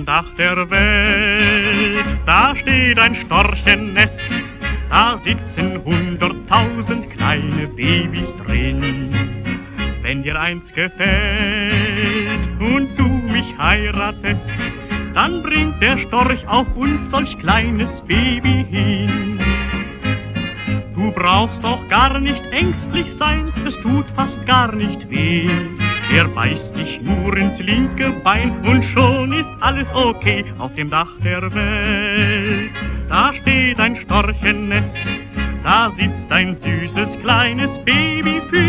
dem Dach der Welt, da steht ein Storchennest, da sitzen 100.000 kleine Babys drin. Wenn dir eins gefällt und du mich heiratest, dann bringt der Storch auch uns solch kleines Baby hin. Du brauchst doch gar nicht ängstlich sein, es tut fast gar nicht weh. Er beißt dich nur ins linke Bein und schon ist alles okay. Auf dem Dach der Welt, da steht ein Storchennest, da sitzt ein süßes kleines Baby für